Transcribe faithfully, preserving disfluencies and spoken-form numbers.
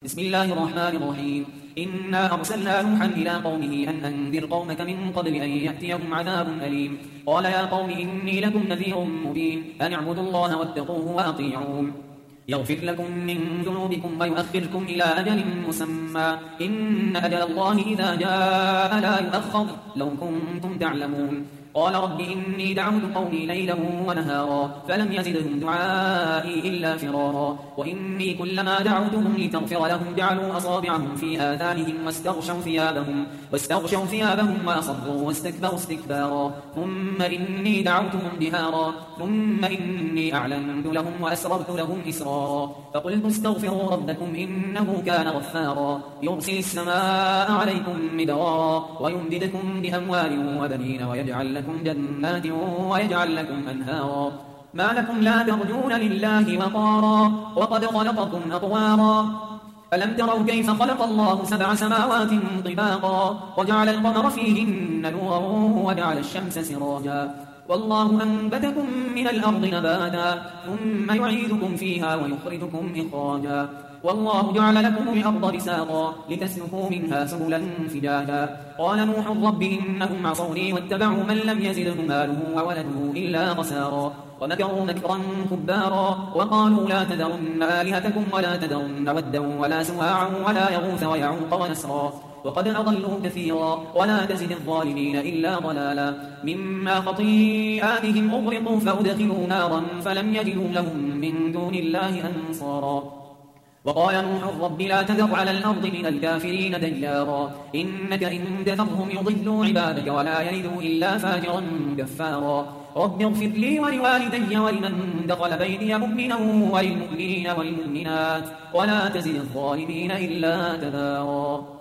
بسم الله الرحمن الرحيم إنا أرسلنا نوحا إلى قومه أن أنذر قومك من قبل أن يأتيهم عذاب أليم قال يا قوم إني لكم نذير مبين أن اعبدوا الله واتقوه وأطيعون يغفر لكم من ذنوبكم ويؤخركم إلى أجل مسمى إن أجل الله إذا جاء لا يؤخر لو كنتم تعلمون قال رب إني دعوت قومي ليلا ونهارا فلم يزدهم دعائي إلا فرارا وإني كلما دعوتهم لتغفر لهم جعلوا أصابعهم في آذانهم واستغشوا ثيابهم, واستغشوا ثيابهم وأصروا واستكبروا استكبارا ثم إني دعوتهم جهارا ثم إني أعلنت لهم وأسررت لهم إسرارا فقلت استغفروا ربكم إنه كان غفارا يرسل السماء عليكم مدرارا ويمددكم بأموال وبنين ويجعل لكم جنات ويجعل لكم أنهارا ما لكم لا ترجون لله وقارا وقد خلقكم أطوارا ألم تروا كيف خلق الله سبع سماوات طباقا وجعل القمر فيهن نورا وجعل الشمس سراجا والله أنبتكم من الأرض نباتا ثم يعيدكم فيها ويخرجكم إخراجا والله جعل لكم الأرض بساطا لتسلكوا منها سبلا فجاجا قال نوح رب إنهم عصوني واتبعوا من لم يزده ماله وولده إلا خسارا ومكروا مكرا كبارا وقالوا لا تذرن آلهتكم ولا تذرن ودا ولا سواعا ولا يغوث ويعوق ونسرا وقد أضلوا كثيرا ولا تزد الظالمين إلا ضلالا مما خطيئاتهم أغرقوا فأدخلوا نارا فلم يجدوا لهم من دون الله أنصارا وقال نوح رب لا تذر على الأرض من الكافرين ديارا إنك إن تذرهم يضلوا عبادك ولا يلدوا إلا فاجرا كفارا رب اغفر لي ولوالدي ولمن دخل بيتي مؤمنا وللمؤمنين والمؤمنات ولا تزد الظالمين إلا تبارا.